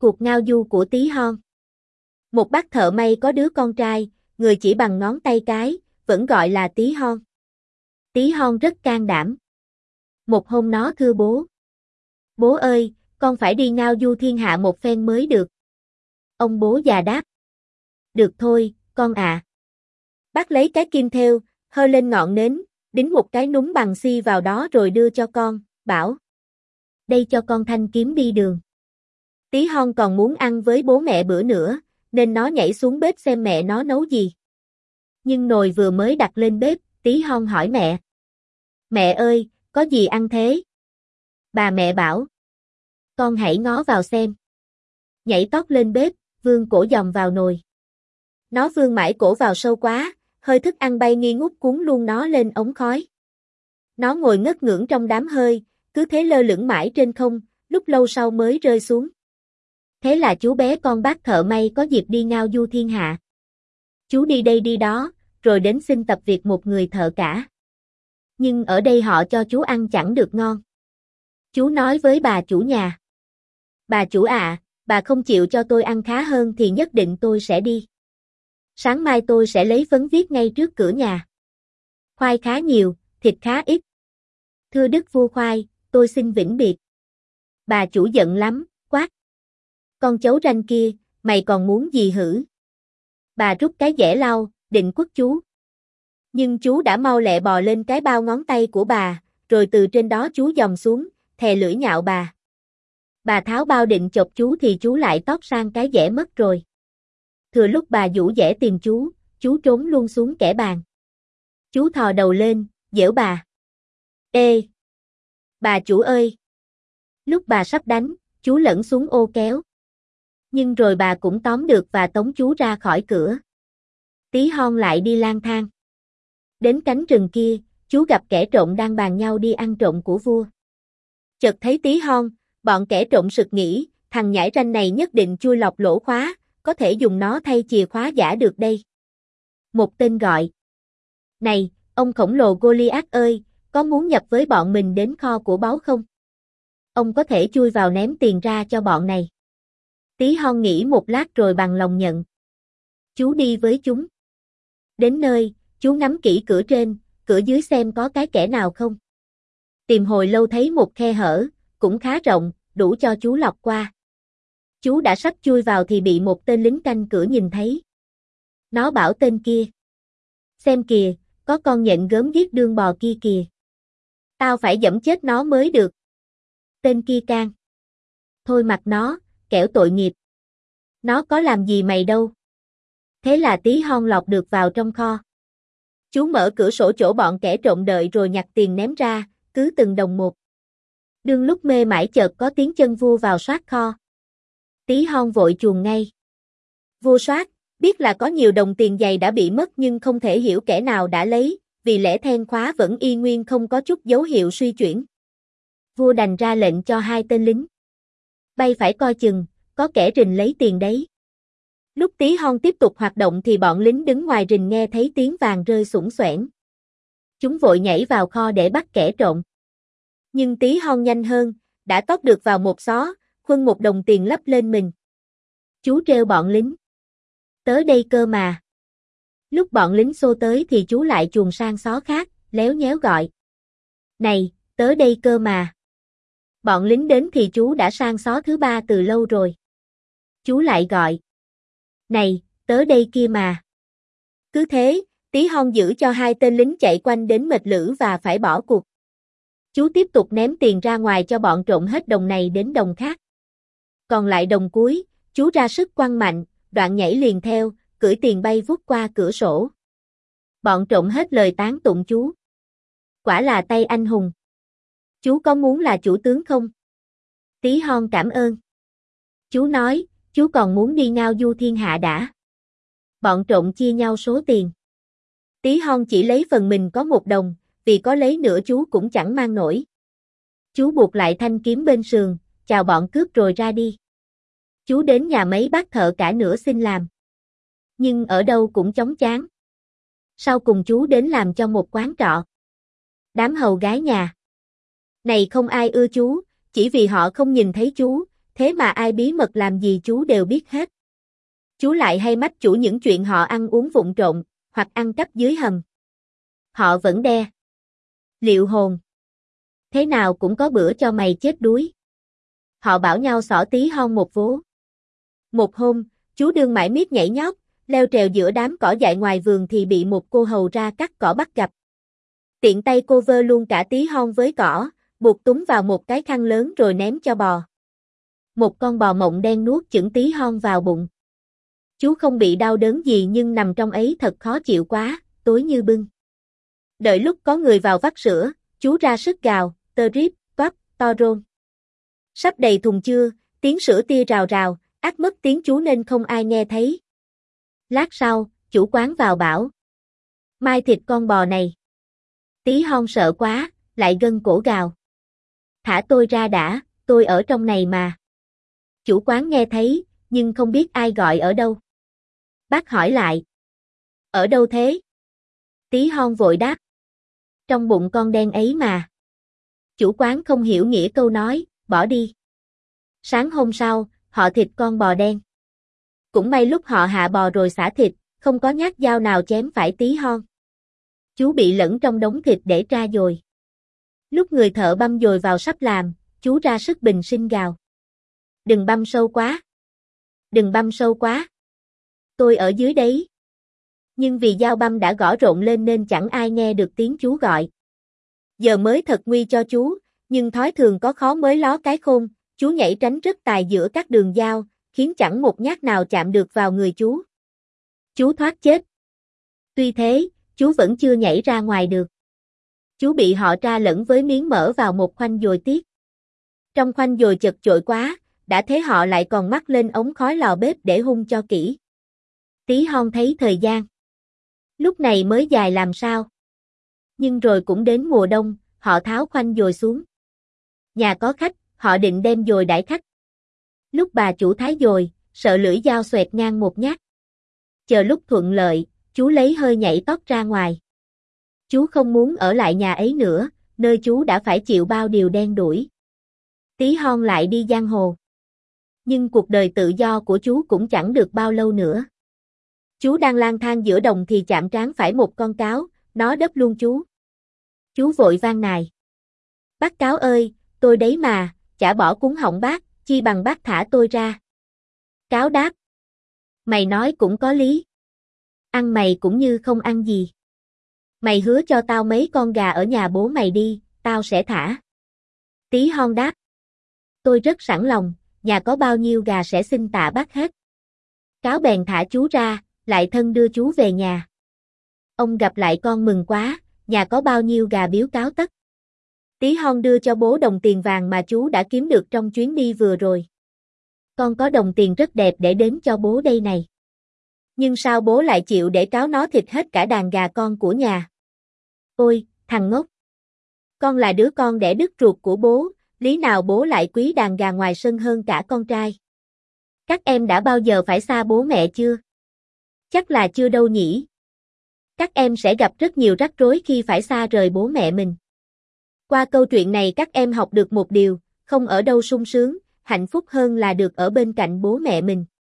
Cuộc ngao du của Tí Hon. Một bác thợ may có đứa con trai, người chỉ bằng ngón tay cái, vẫn gọi là Tí Hon. Tí Hon rất can đảm. Một hôm nó thưa bố. Bố ơi, con phải đi ngao du thiên hạ một phen mới được. Ông bố già đáp. Được thôi, con à. Bác lấy cái kim thêu, hơ lên ngọn nến, đính một cái núm bằng xi vào đó rồi đưa cho con, bảo. Đây cho con thanh kiếm đi đường. Tí Hon còn muốn ăn với bố mẹ bữa nữa, nên nó nhảy xuống bếp xem mẹ nó nấu gì. Nhưng nồi vừa mới đặt lên bếp, Tí Hon hỏi mẹ. Mẹ ơi, có gì ăn thế? Bà mẹ bảo. Con hãy ngó vào xem. Nhảy tót lên bếp, vươn cổ dòm vào nồi. Nó vươn mãi cổ vào sâu quá, hơi thức ăn bay nghi ngút cuốn luôn nó lên ống khói. Nó ngồi ngất ngưỡng trong đám hơi, cứ thế lơ lửng mãi trên không, lúc lâu sau mới rơi xuống. Thế là chú bé con bác thợ may có dịp đi ngao du thiên hạ. Chú đi đây đi đó, rồi đến xin tập việc một người thợ cả. Nhưng ở đây họ cho chú ăn chẳng được ngon. Chú nói với bà chủ nhà. Bà chủ ạ, bà không chịu cho tôi ăn khá hơn thì nhất định tôi sẽ đi. Sáng mai tôi sẽ lấy phấn viết ngay trước cửa nhà. Khoai khá nhiều, thịt khá ít. Thưa đức vua khoai, tôi xin vĩnh biệt. Bà chủ giận lắm, quát. Con cháu ranh kia, mày còn muốn gì hử? Bà rút cái dẻ lau, định quất chú. Nhưng chú đã mau lẹ bò lên cái bao ngón tay của bà, rồi từ trên đó chú dòm xuống, thè lưỡi nhạo bà. Bà tháo bao định chọc chú thì chú lại tót sang cái dẻ mất rồi. Thừa lúc bà vũ dẻ tìm chú trốn luôn xuống kẻ bàn. Chú thò đầu lên, giễu bà. Ê! Bà chủ ơi! Lúc bà sắp đánh, chú lẫn xuống ô kéo. Nhưng rồi bà cũng tóm được và tống chú ra khỏi cửa. Tí Hon lại đi lang thang. Đến cánh rừng kia, chú gặp kẻ trộm đang bàn nhau đi ăn trộm của vua. Chợt thấy Tí Hon, bọn kẻ trộm sực nghĩ, thằng nhãi ranh này nhất định chui lọt lỗ khóa, có thể dùng nó thay chìa khóa giả được đây. Một tên gọi. Này, ông khổng lồ Goliath ơi, có muốn nhập với bọn mình đến kho của báu không? Ông có thể chui vào ném tiền ra cho bọn này. Tí Hon nghĩ một lát rồi bằng lòng nhận. Chú đi với chúng. Đến nơi, chú ngắm kỹ cửa trên, cửa dưới xem có cái kẽ nào không. Tìm hồi lâu thấy một khe hở, cũng khá rộng, đủ cho chú lọt qua. Chú đã sắp chui vào thì bị một tên lính canh cửa nhìn thấy. Nó bảo tên kia. Xem kìa, có con nhện gớm ghiếc đương bò kia kìa. Tao phải giẫm chết nó mới được. Tên kia can. Thôi mặc nó, kẻo tội nghiệp. Nó có làm gì mày đâu. Thế là Tí Hon lọt được vào trong kho. Chú mở cửa sổ chỗ bọn kẻ trộm đợi rồi nhặt tiền ném ra, cứ từng đồng một. Đương lúc mê mải chợt có tiếng chân vua vào soát kho. Tí Hon vội chuồn ngay. Vua soát, biết là có nhiều đồng tiền dày đã bị mất nhưng không thể hiểu kẻ nào đã lấy, vì lẽ then khóa vẫn y nguyên không có chút dấu hiệu suy chuyển. Vua đành ra lệnh cho hai tên lính. Bay phải coi chừng, có kẻ rình lấy tiền đấy. Lúc Tí Hon tiếp tục hoạt động thì bọn lính đứng ngoài rình nghe thấy tiếng vàng rơi xủng xoẻn. Chúng vội nhảy vào kho để bắt kẻ trộm. Nhưng Tí Hon nhanh hơn, đã tót được vào một xó, khuân một đồng tiền lấp lên mình. Chú trêu bọn lính. Tới đây cơ mà. Lúc bọn lính xô tới thì chú lại chuồn sang xó khác, léo nhéo gọi. Này, tới đây cơ mà. Bọn lính đến thì chú đã sang xó thứ ba từ lâu rồi. Chú lại gọi. Này, tới đây kia mà. Cứ thế, Tí Hon giữ cho hai tên lính chạy quanh đến mệt lử và phải bỏ cuộc. Chú tiếp tục ném tiền ra ngoài cho bọn trộm hết đồng này đến đồng khác. Còn lại đồng cuối, chú ra sức quăng mạnh, đoạn nhảy liền theo, cưỡi tiền bay vút qua cửa sổ. Bọn trộm hết lời tán tụng chú. Quả là tay anh hùng. Chú có muốn là chủ tướng không? Tí Hon cảm ơn. Chú nói, chú còn muốn đi ngao du thiên hạ đã. Bọn trộm chia nhau số tiền. Tí Hon chỉ lấy phần mình có 1 đồng, vì có lấy nữa chú cũng chẳng mang nổi. Chú buộc lại thanh kiếm bên sườn, chào bọn cướp rồi ra đi. Chú đến nhà mấy bác thợ cả nữa xin làm. Nhưng ở đâu cũng chóng chán. Sau cùng chú đến làm cho một quán trọ. Đám hầu gái nhà này không ai ưa chú, chỉ vì họ không nhìn thấy chú, thế mà ai bí mật làm gì chú đều biết hết. Chú lại hay mách chủ những chuyện họ ăn uống vụng trộm, hoặc ăn cắp dưới hầm. Họ vẫn đe. Liệu hồn. Thế nào cũng có bữa cho mày chết đuối. Họ bảo nhau xỏ tí hon một vố. Một hôm, chú đương mãi miết nhảy nhót, leo trèo giữa đám cỏ dại ngoài vườn thì bị một cô hầu ra cắt cỏ bắt gặp. Tiện tay cô vơ luôn cả tí hon với cỏ, buộc túm vào một cái khăn lớn rồi ném cho bò. Một con bò mộng đen nuốt chửng tí hon vào bụng. Chú không bị đau đớn gì nhưng nằm trong ấy thật khó chịu quá, tối như bưng. Đợi lúc có người vào vắt sữa, chú ra sức gào, tơ ríp, toáp, to rôn. Sắp đầy thùng chưa, tiếng sữa tia rào rào, ắt mất tiếng chú nên không ai nghe thấy. Lát sau, chủ quán vào bảo. Mai thịt con bò này. Tí hon sợ quá, lại gân cổ gào. Thả tôi ra đã, tôi ở trong này mà. Chủ quán nghe thấy, nhưng không biết ai gọi ở đâu. Bác hỏi lại. Ở đâu thế? Tí hon vội đáp. Trong bụng con đen ấy mà. Chủ quán không hiểu nghĩa câu nói, bỏ đi. Sáng hôm sau, họ thịt con bò đen. Cũng may lúc họ hạ bò rồi xả thịt, không có nhát dao nào chém phải tí hon. Chú bị lẫn trong đống thịt để tra dồi. Lúc người thợ băm dồi vào sắp làm, chú ra sức bình sinh gào. Đừng băm sâu quá. Đừng băm sâu quá. Tôi ở dưới đấy. Nhưng vì dao băm đã gõ rộn lên nên chẳng ai nghe được tiếng chú gọi. Giờ mới thật nguy cho chú, nhưng thói thường có khó mới ló cái khôn, chú nhảy tránh rất tài giữa các đường dao, khiến chẳng một nhát nào chạm được vào người chú. Chú thoát chết. Tuy thế, chú vẫn chưa nhảy ra ngoài được. Chú bị họ tra lẫn với miếng mỡ vào một khoanh dồi tiết. Trong khoanh dồi chật chội quá, đã thế họ lại còn mắc lên ống khói lò bếp để hun cho kỹ. Tí hon thấy thời gian. Lúc này mới dài làm sao. Nhưng rồi cũng đến mùa đông, họ tháo khoanh dồi xuống. Nhà có khách, họ định đem dồi đãi khách. Lúc bà chủ thái dồi, sợ lưỡi dao xoẹt ngang một nhát. Chờ lúc thuận lợi, chú lấy hơi nhảy tót ra ngoài. Chú không muốn ở lại nhà ấy nữa, nơi chú đã phải chịu bao điều đen đủi. Tí hon lại đi giang hồ. Nhưng cuộc đời tự do của chú cũng chẳng được bao lâu nữa. Chú đang lang thang giữa đồng thì chạm trán phải một con cáo, nó đớp luôn chú. Chú vội van nài. Bác cáo ơi, tôi đấy mà, chả bỏ cúng họng bác, chi bằng bác thả tôi ra. Cáo đáp. Mày nói cũng có lý. Ăn mày cũng như không ăn gì. Mày hứa cho tao mấy con gà ở nhà bố mày đi, tao sẽ thả. Tí hon đáp. Tôi rất sẵn lòng, nhà có bao nhiêu gà sẽ xin tạ bác hết. Cáo bèn thả chú ra, lại thân đưa chú về nhà. Ông gặp lại con mừng quá, nhà có bao nhiêu gà biếu cáo tất. Tí hon đưa cho bố đồng tiền vàng mà chú đã kiếm được trong chuyến đi vừa rồi. Con có đồng tiền rất đẹp để đến cho bố đây này. Nhưng sao bố lại chịu để cáo nó thịt hết cả đàn gà con của nhà? Ôi, thằng ngốc! Con là đứa con đẻ đứt ruột của bố, lý nào bố lại quý đàn gà ngoài sân hơn cả con trai? Các em đã bao giờ phải xa bố mẹ chưa? Chắc là chưa đâu nhỉ? Các em sẽ gặp rất nhiều rắc rối khi phải xa rời bố mẹ mình. Qua câu chuyện này các em học được một điều, không ở đâu sung sướng, hạnh phúc hơn là được ở bên cạnh bố mẹ mình.